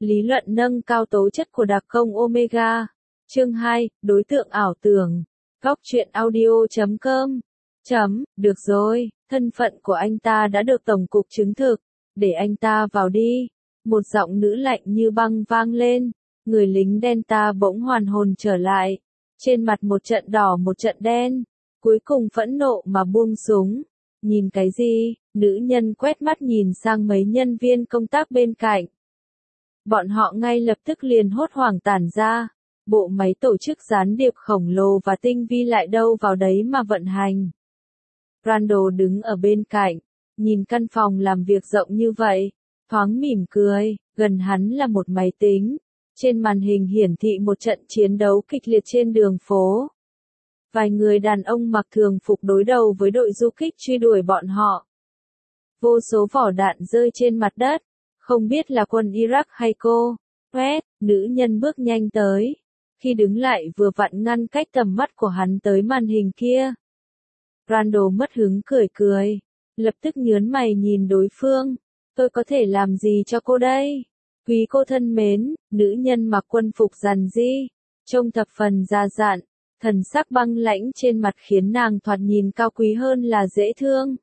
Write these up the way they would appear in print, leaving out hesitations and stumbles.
Lý luận nâng cao tố chất của đặc công Omega. Chương 2, đối tượng ảo tưởng. Góc truyện audio.com. Được rồi, thân phận của anh ta đã được tổng cục chứng thực. Để anh ta vào đi. Một giọng nữ lạnh như băng vang lên. Người lính đen ta bỗng hoàn hồn trở lại. Trên mặt một trận đỏ một trận đen. Cuối cùng phẫn nộ mà buông súng. Nhìn cái gì? Nữ nhân quét mắt nhìn sang mấy nhân viên công tác bên cạnh. Bọn họ ngay lập tức liền hốt hoảng tản ra. Bộ máy tổ chức gián điệp khổng lồ và tinh vi lại đâu vào đấy mà vận hành. Randall đứng ở bên cạnh, nhìn căn phòng làm việc rộng như vậy, thoáng mỉm cười, gần hắn là một máy tính. Trên màn hình hiển thị một trận chiến đấu kịch liệt trên đường phố. Vài người đàn ông mặc thường phục đối đầu với đội du kích truy đuổi bọn họ. Vô số vỏ đạn rơi trên mặt đất, không biết là quân Iraq hay cô. Nữ nhân bước nhanh tới. Khi đứng lại vừa vặn ngăn cách tầm mắt của hắn tới màn hình kia. Randall mất hứng cười, lập tức nhớn mày nhìn đối phương. Tôi có thể làm gì cho cô đây? Quý cô thân mến, nữ nhân mặc quân phục rằn ri, trông thập phần già dặn, thần sắc băng lãnh trên mặt khiến nàng thoạt nhìn cao quý hơn là dễ thương.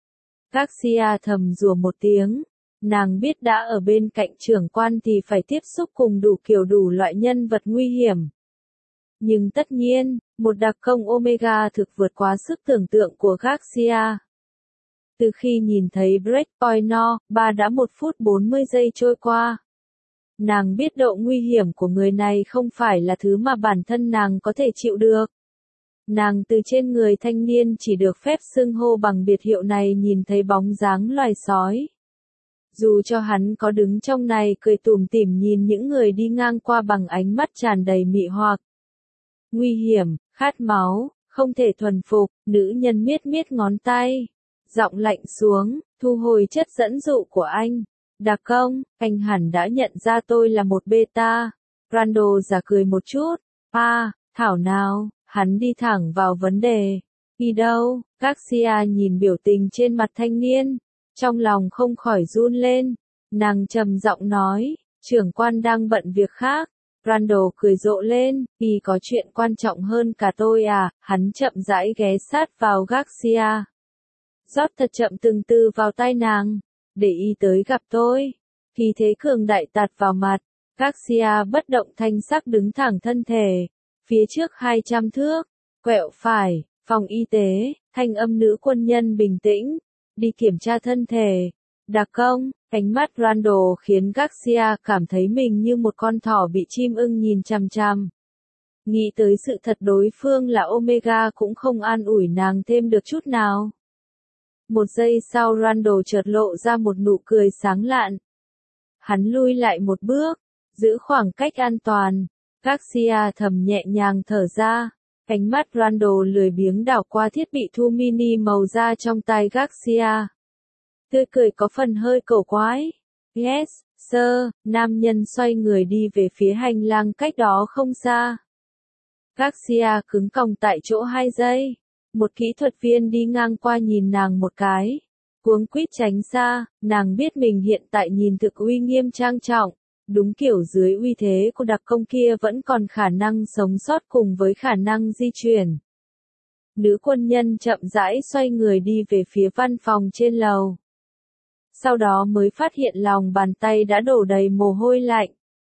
Garcia thầm rủa một tiếng, nàng biết đã ở bên cạnh trưởng quan thì phải tiếp xúc cùng đủ kiểu đủ loại nhân vật nguy hiểm. Nhưng tất nhiên, một đặc công Omega thực vượt quá sức tưởng tượng của Garcia. Từ khi nhìn thấy Breakpoint No. 3 đã 1 phút 40 giây trôi qua. Nàng biết độ nguy hiểm của người này không phải là thứ mà bản thân nàng có thể chịu được. Nàng từ trên người thanh niên chỉ được phép xưng hô bằng biệt hiệu này nhìn thấy bóng dáng loài sói. Dù cho hắn có đứng trong này cười tủm tỉm nhìn những người đi ngang qua bằng ánh mắt tràn đầy mị hoặc. Nguy hiểm, khát máu, không thể thuần phục, nữ nhân miết ngón tay. Giọng lạnh xuống, thu hồi chất dẫn dụ của anh. Đặc công, anh hẳn đã nhận ra tôi là một beta. Randall giả cười một chút. Thảo nào, hắn đi thẳng vào vấn đề. Đi đâu? Garcia nhìn biểu tình trên mặt thanh niên. Trong lòng không khỏi run lên. Nàng trầm giọng nói, trưởng quan đang bận việc khác. Randall cười rộ lên, vì có chuyện quan trọng hơn cả tôi à, hắn chậm rãi ghé sát vào Garcia. Rót thật chậm từng từ vào tai nàng, để y tới gặp tôi. Khí thế cường đại tạt vào mặt, Garcia bất động thanh sắc đứng thẳng thân thể. Phía trước 200 thước, quẹo phải, phòng y tế, thanh âm nữ quân nhân bình tĩnh, đi kiểm tra thân thể. Đặc công, ánh mắt Randall khiến Garcia cảm thấy mình như một con thỏ bị chim ưng nhìn chằm chằm. Nghĩ tới sự thật đối phương là Omega cũng không an ủi nàng thêm được chút nào. Một giây sau Randall chợt lộ ra một nụ cười sáng lạn. Hắn lui lại một bước, giữ khoảng cách an toàn. Garcia thầm nhẹ nhàng thở ra. Ánh mắt Randall lười biếng đảo qua thiết bị thu mini màu da trong tay Garcia. Tươi cười có phần hơi cổ quái. Yes, sir, nam nhân xoay người đi về phía hành lang cách đó không xa. Garcia cứng còng tại chỗ 2 giây. Một kỹ thuật viên đi ngang qua nhìn nàng một cái. Cuống quýt tránh xa, nàng biết mình hiện tại nhìn thực uy nghiêm trang trọng. Đúng kiểu dưới uy thế của đặc công kia vẫn còn khả năng sống sót cùng với khả năng di chuyển. Nữ quân nhân chậm rãi xoay người đi về phía văn phòng trên lầu. Sau đó mới phát hiện lòng bàn tay đã đổ đầy mồ hôi lạnh.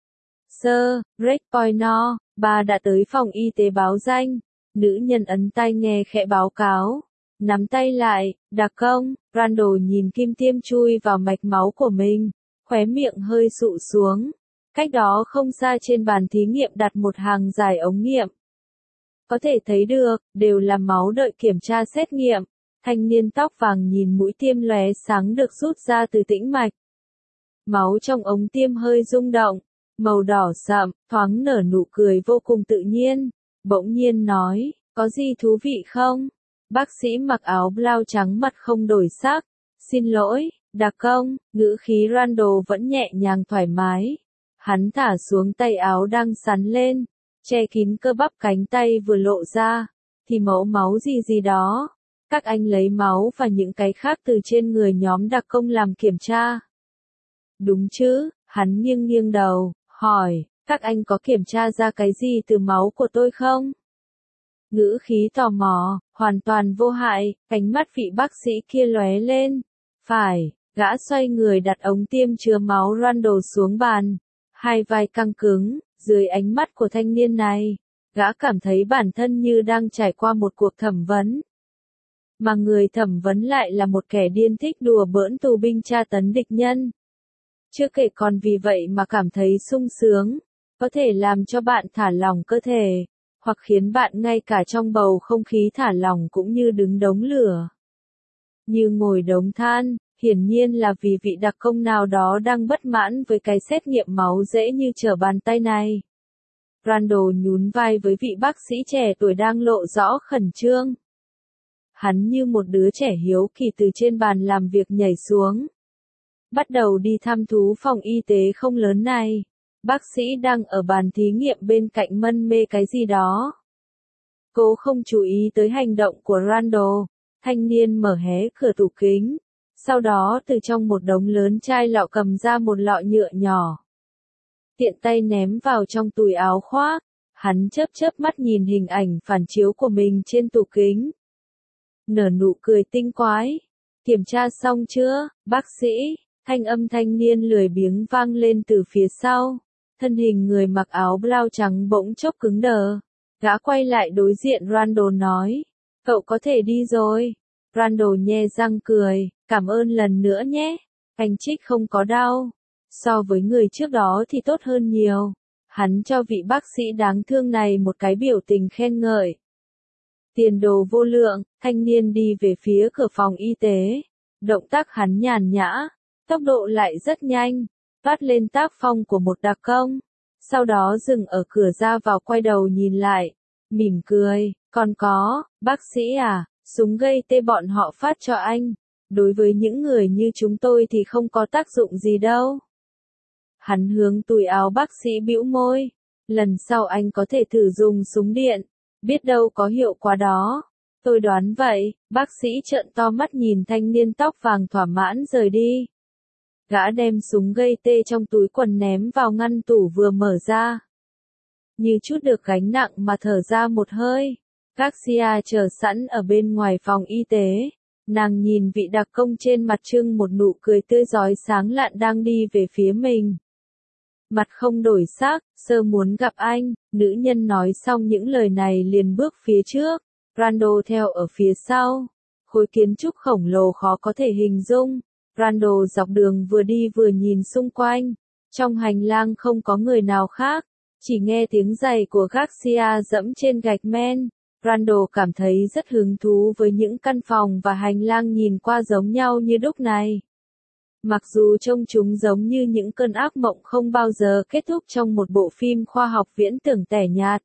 Sir, Breakpoint No. 3 đã tới phòng y tế báo danh. Nữ nhân ấn tai nghe khẽ báo cáo. Nắm tay lại, đặc công. Randall nhìn kim tiêm chui vào mạch máu của mình. Khóe miệng hơi sụ xuống. Cách đó không xa trên bàn thí nghiệm đặt một hàng dài ống nghiệm. Có thể thấy được, đều là máu đợi kiểm tra xét nghiệm. Thanh niên tóc vàng nhìn mũi tiêm lóe sáng được rút ra từ tĩnh mạch. Máu trong ống tiêm hơi rung động, màu đỏ sậm, thoáng nở nụ cười vô cùng tự nhiên. Bỗng nhiên nói, có gì thú vị không? Bác sĩ mặc áo blau trắng mặt không đổi sắc. Xin lỗi, đặc công, ngữ khí Randall vẫn nhẹ nhàng thoải mái. Hắn thả xuống tay áo đang sắn lên, che kín cơ bắp cánh tay vừa lộ ra. Thì mẫu máu gì đó. Các anh lấy máu và những cái khác từ trên người nhóm đặc công làm kiểm tra. Đúng chứ, Hắn nghiêng nghiêng đầu, hỏi, các anh có kiểm tra ra cái gì từ máu của tôi không? Ngữ khí tò mò, hoàn toàn vô hại, ánh mắt vị bác sĩ kia lóe lên. Phải, gã xoay người đặt ống tiêm chứa máu Randall xuống bàn. Hai vai căng cứng, dưới ánh mắt của thanh niên này, gã cảm thấy bản thân như đang trải qua một cuộc thẩm vấn. Mà người thẩm vấn lại là một kẻ điên thích đùa bỡn tù binh tra tấn địch nhân. Chưa kể còn vì vậy mà cảm thấy sung sướng, có thể làm cho bạn thả lỏng cơ thể, hoặc khiến bạn ngay cả trong bầu không khí thả lỏng cũng như đứng đống lửa. Như ngồi đống than, hiển nhiên là vì vị đặc công nào đó đang bất mãn với cái xét nghiệm máu dễ như trở bàn tay này. Randall nhún vai với vị bác sĩ trẻ tuổi đang lộ rõ khẩn trương. Hắn như một đứa trẻ hiếu kỳ từ trên bàn làm việc nhảy xuống. Bắt đầu đi thăm thú phòng y tế không lớn này. Bác sĩ đang ở bàn thí nghiệm bên cạnh mân mê cái gì đó. Cố không chú ý tới hành động của Randall. Thanh niên mở hé cửa tủ kính. Sau đó từ trong một đống lớn chai lọ cầm ra một lọ nhựa nhỏ. Tiện tay ném vào trong túi áo khoác. Hắn chớp chớp mắt nhìn hình ảnh phản chiếu của mình trên tủ kính. Nở nụ cười tinh quái. Kiểm tra xong chưa, bác sĩ? Thanh âm thanh niên lười biếng vang lên từ phía sau. Thân hình người mặc áo blau trắng bỗng chốc cứng đờ. Gã quay lại đối diện Randall nói. Cậu có thể đi rồi. Randall nhe răng cười. Cảm ơn lần nữa nhé. Anh Trích không có đau. So với người trước đó thì tốt hơn nhiều. Hắn cho vị bác sĩ đáng thương này một cái biểu tình khen ngợi. Tiền đồ vô lượng, thanh niên đi về phía cửa phòng y tế. Động tác hắn nhàn nhã, tốc độ lại rất nhanh, toát lên tác phong của một đặc công. Sau đó dừng ở cửa ra vào quay đầu nhìn lại, mỉm cười, còn có, bác sĩ à, súng gây tê bọn họ phát cho anh. Đối với những người như chúng tôi thì không có tác dụng gì đâu. Hắn hướng túi áo bác sĩ bĩu môi. Lần sau anh có thể thử dùng súng điện. Biết đâu có hiệu quả đó. Tôi đoán vậy. Bác sĩ trợn to mắt nhìn thanh niên tóc vàng thỏa mãn rời đi. Gã đem súng gây tê trong túi quần ném vào ngăn tủ vừa mở ra. Như chút được gánh nặng mà thở ra một hơi. Garcia chờ sẵn ở bên ngoài phòng y tế. Nàng nhìn vị đặc công trên mặt trưng một nụ cười tươi rói sáng lạn đang đi về phía mình. Mặt không đổi sắc, sơ muốn gặp anh, nữ nhân nói xong những lời này liền bước phía trước. Randall theo ở phía sau. Khối kiến trúc khổng lồ khó có thể hình dung. Randall dọc đường vừa đi vừa nhìn xung quanh. Trong hành lang không có người nào khác. Chỉ nghe tiếng giày của Garcia dẫm trên gạch men. Randall cảm thấy rất hứng thú với những căn phòng và hành lang nhìn qua giống nhau như đúc này. Mặc dù trông chúng giống như những cơn ác mộng không bao giờ kết thúc trong một bộ phim khoa học viễn tưởng tẻ nhạt.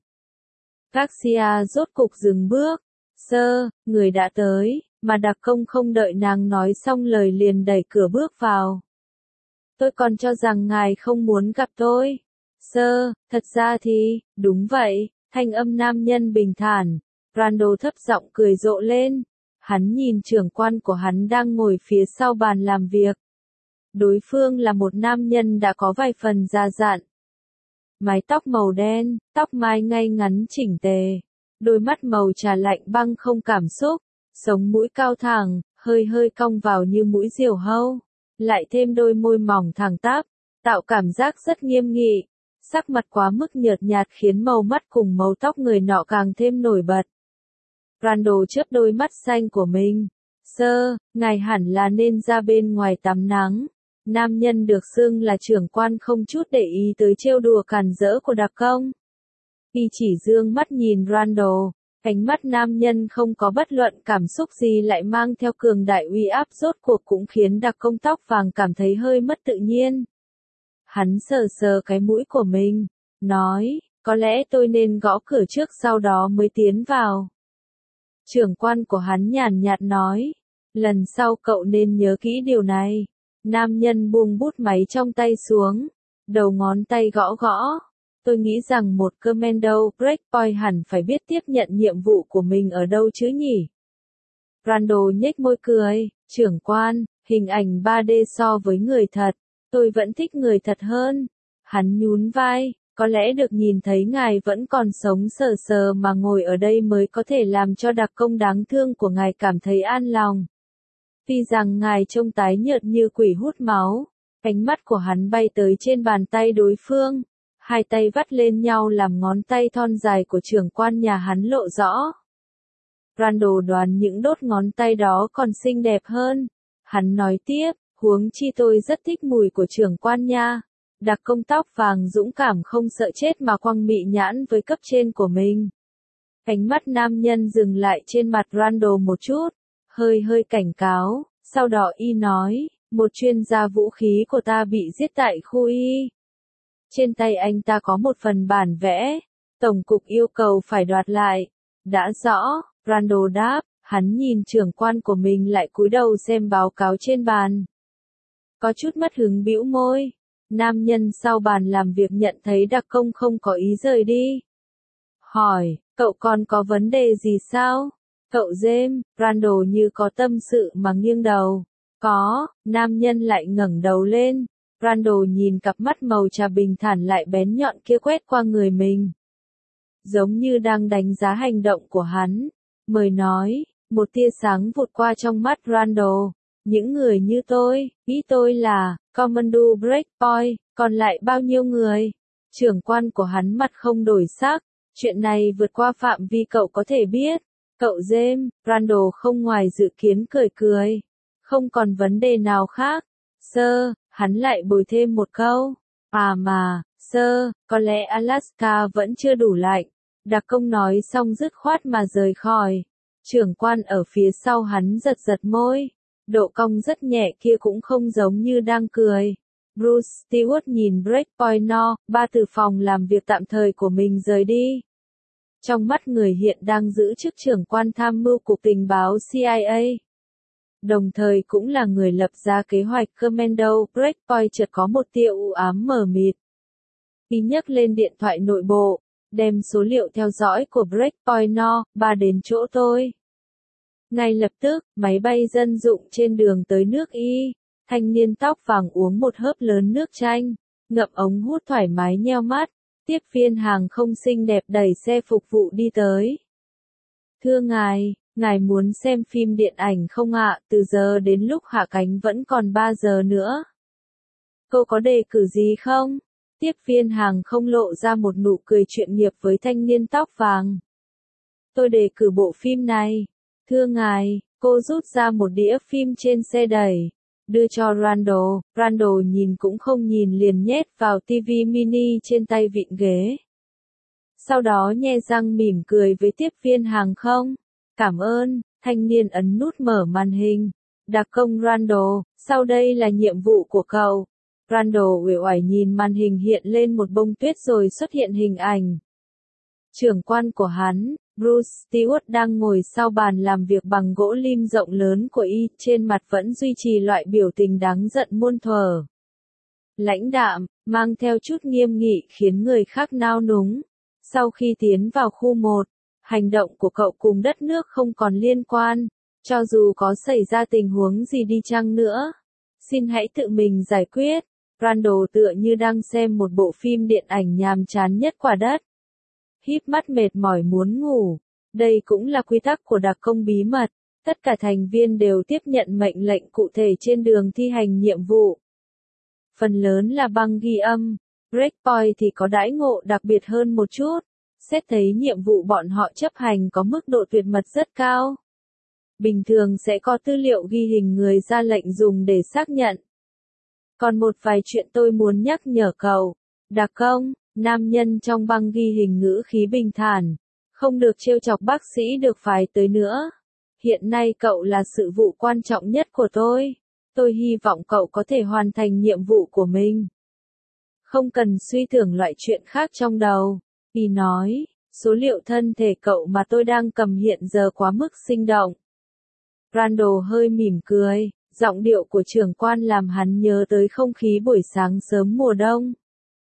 Garcia rốt cục dừng bước. Sơ, người đã tới, mà đặc công không đợi nàng nói xong lời liền đẩy cửa bước vào. Tôi còn cho rằng ngài không muốn gặp tôi. Sơ, thật ra thì, đúng vậy, thanh âm nam nhân bình thản. Randall thấp giọng cười rộ lên. Hắn nhìn trưởng quan của hắn đang ngồi phía sau bàn làm việc. Đối phương là một nam nhân đã có vài phần già dặn. Mái tóc màu đen, tóc mai ngay ngắn chỉnh tề. Đôi mắt màu trà lạnh băng không cảm xúc. Sống mũi cao thẳng, hơi hơi cong vào như mũi diều hâu. Lại thêm đôi môi mỏng thẳng tắp, tạo cảm giác rất nghiêm nghị. Sắc mặt quá mức nhợt nhạt khiến màu mắt cùng màu tóc người nọ càng thêm nổi bật. Randall chớp đôi mắt xanh của mình. Sơ, ngài hẳn là nên ra bên ngoài tắm nắng. Nam nhân được xưng là trưởng quan không chút để ý tới trêu đùa càn rỡ của đặc công. Y chỉ dương mắt nhìn Randall, ánh mắt nam nhân không có bất luận cảm xúc gì lại mang theo cường đại uy áp rốt cuộc cũng khiến đặc công tóc vàng cảm thấy hơi mất tự nhiên. Hắn sờ sờ cái mũi của mình, nói, có lẽ tôi nên gõ cửa trước sau đó mới tiến vào. Trưởng quan của hắn nhàn nhạt nói, lần sau cậu nên nhớ kỹ điều này. Nam nhân buông bút máy trong tay xuống, đầu ngón tay gõ gõ. Tôi nghĩ rằng một commando breakpoint hẳn phải biết tiếp nhận nhiệm vụ của mình ở đâu chứ nhỉ? Randall nhếch môi cười, trưởng quan, hình ảnh 3D so với người thật. Tôi vẫn thích người thật hơn. Hắn nhún vai, có lẽ được nhìn thấy ngài vẫn còn sống sờ sờ mà ngồi ở đây mới có thể làm cho đặc công đáng thương của ngài cảm thấy an lòng. Tuy rằng ngài trông tái nhợt như quỷ hút máu, ánh mắt của hắn bay tới trên bàn tay đối phương, hai tay vắt lên nhau làm ngón tay thon dài của trưởng quan nhà hắn lộ rõ. Randall đoán những đốt ngón tay đó còn xinh đẹp hơn. Hắn nói tiếp, huống chi tôi rất thích mùi của trưởng quan nha. Đặc công tóc vàng dũng cảm không sợ chết mà quăng mị nhãn với cấp trên của mình. Ánh mắt nam nhân dừng lại trên mặt Randall một chút, hơi cảnh cáo, sau đó y nói, một chuyên gia vũ khí của ta bị giết tại khu Y. Trên tay anh ta có một phần bản vẽ, tổng cục yêu cầu phải đoạt lại. Đã rõ, Randall đáp, hắn nhìn trưởng quan của mình lại cúi đầu xem báo cáo trên bàn. Có chút mất hứng bĩu môi. Nam nhân sau bàn làm việc nhận thấy đặc công không có ý rời đi. Hỏi, cậu còn có vấn đề gì sao? Cậu James, Randall như có tâm sự mà nghiêng đầu. Có, nam nhân lại ngẩng đầu lên. Randall nhìn cặp mắt màu trà bình thản lại bén nhọn kia quét qua người mình. Giống như đang đánh giá hành động của hắn. Mời nói, một tia sáng vụt qua trong mắt Randall. Những người như tôi, ý tôi là, Commando Breakpoint, còn lại bao nhiêu người? Trưởng quan của hắn mặt không đổi sắc, chuyện này vượt qua phạm vi cậu có thể biết. Cậu James, Randall không ngoài dự kiến cười cười. Không còn vấn đề nào khác. Sir, hắn lại bồi thêm một câu. À mà, Sir, có lẽ Alaska vẫn chưa đủ lạnh. Đặc công nói xong dứt khoát mà rời khỏi. Trưởng quan ở phía sau hắn giật giật môi. Độ cong rất nhẹ kia cũng không giống như đang cười. Bruce Stewart nhìn Breakpoint No, ba từ phòng làm việc tạm thời của mình rời đi. Trong mắt người hiện đang giữ chức trưởng quan tham mưu cục tình báo CIA. Đồng thời cũng là người lập ra kế hoạch Commando Breakpoint chợt có một tia u ám mờ mịt. Y nhấc lên điện thoại nội bộ, đem số liệu theo dõi của Breakpoint No, ba đến chỗ tôi. Ngay lập tức, máy bay dân dụng trên đường tới nước Y, thanh niên tóc vàng uống một hớp lớn nước chanh, ngậm ống hút thoải mái nheo mắt, tiếp viên hàng không xinh đẹp đẩy xe phục vụ đi tới. Thưa ngài muốn xem phim điện ảnh không ạ? Từ giờ đến lúc hạ cánh vẫn còn 3 giờ nữa. Cô có đề cử gì không? Tiếp viên hàng không lộ ra một nụ cười chuyên nghiệp với thanh niên tóc vàng. Tôi đề cử bộ phim này. Thưa ngài, cô rút ra một đĩa phim trên xe đẩy, đưa cho Randall. Randall nhìn cũng không nhìn liền nhét vào TV mini trên tay vịn ghế. Sau đó nhe răng mỉm cười với tiếp viên hàng không. Cảm ơn, thanh niên ấn nút mở màn hình. Đặc công Randall, sau đây là nhiệm vụ của cậu. Randall uể oải nhìn màn hình hiện lên một bông tuyết rồi xuất hiện hình ảnh. Trưởng quan của hắn, Bruce Stewart đang ngồi sau bàn làm việc bằng gỗ lim rộng lớn của y, trên mặt vẫn duy trì loại biểu tình đáng giận muôn thuở. Lãnh đạm, mang theo chút nghiêm nghị khiến người khác nao núng. Sau khi tiến vào khu 1, hành động của cậu cùng đất nước không còn liên quan, cho dù có xảy ra tình huống gì đi chăng nữa. Xin hãy tự mình giải quyết. Randall tựa như đang xem một bộ phim điện ảnh nhàm chán nhất quả đất. Híp mắt mệt mỏi muốn ngủ. Đây cũng là quy tắc của đặc công bí mật. Tất cả thành viên đều tiếp nhận mệnh lệnh cụ thể trên đường thi hành nhiệm vụ. Phần lớn là băng ghi âm. Breakpoint thì có đãi ngộ đặc biệt hơn một chút. Xét thấy nhiệm vụ bọn họ chấp hành có mức độ tuyệt mật rất cao. Bình thường sẽ có tư liệu ghi hình người ra lệnh dùng để xác nhận. Còn một vài chuyện tôi muốn nhắc nhở cậu. Đặc công, nam nhân trong băng ghi hình ngữ khí bình thản. Không được trêu chọc bác sĩ được phái tới nữa. Hiện nay cậu là sự vụ quan trọng nhất của tôi. Tôi hy vọng cậu có thể hoàn thành nhiệm vụ của mình. Không cần suy tưởng loại chuyện khác trong đầu. Y nói, số liệu thân thể cậu mà tôi đang cầm hiện giờ quá mức sinh động. Randall hơi mỉm cười, giọng điệu của trưởng quan làm hắn nhớ tới không khí buổi sáng sớm mùa đông.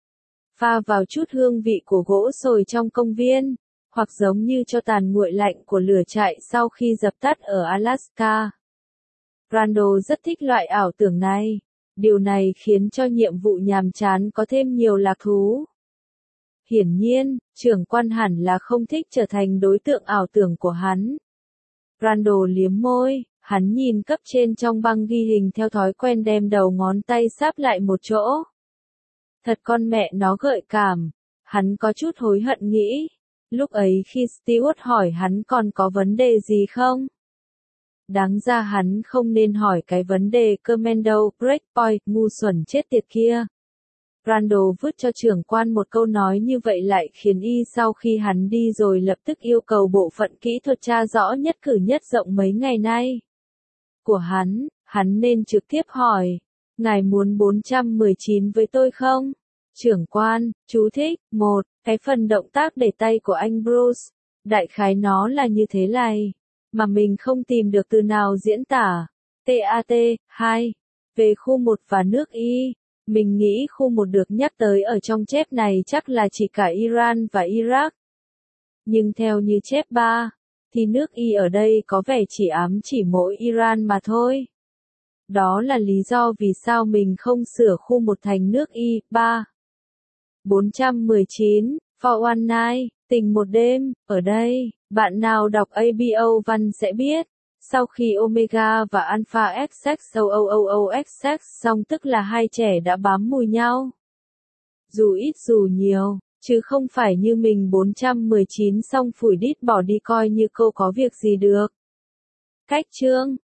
Pha vào chút hương vị của gỗ sồi trong công viên, hoặc giống như cho tàn nguội lạnh của lửa trại sau khi dập tắt ở Alaska. Randall rất thích loại ảo tưởng này. Điều này khiến cho nhiệm vụ nhàm chán có thêm nhiều lạc thú. Hiển nhiên, trưởng quan hẳn là không thích trở thành đối tượng ảo tưởng của hắn. Randall liếm môi, hắn nhìn cấp trên trong băng ghi hình theo thói quen đem đầu ngón tay sáp lại một chỗ. Thật con mẹ nó gợi cảm, hắn có chút hối hận nghĩ. Lúc ấy khi Stewart hỏi hắn còn có vấn đề gì không? Đáng ra hắn không nên hỏi cái vấn đề Commando Breakpoint ngu xuẩn chết tiệt kia. Randall vứt cho trưởng quan một câu nói như vậy lại khiến y sau khi hắn đi rồi lập tức yêu cầu bộ phận kỹ thuật tra rõ nhất cử nhất động mấy ngày nay của hắn nên trực tiếp hỏi, ngài muốn 419 với tôi không? Trưởng quan, chú thích, 1, cái phần động tác để tay của anh Bruce, đại khái nó là như thế này, mà mình không tìm được từ nào diễn tả. TAT, 2, về khu 1 và nước Y. Mình nghĩ khu 1 được nhắc tới ở trong chép này chắc là chỉ cả Iran và Iraq. Nhưng theo như chép 3, thì nước Y ở đây có vẻ chỉ ám chỉ mỗi Iran mà thôi. Đó là lý do vì sao mình không sửa khu 1 thành nước Y. 3. 419, For One Night, tình một đêm, ở đây, bạn nào đọc ABO văn sẽ biết. Sau khi Omega và Alpha XX xong tức là hai trẻ đã bám mùi nhau. Dù ít dù nhiều, chứ không phải như mình 419 xong phủi đít bỏ đi coi như cô có việc gì được. Cách chương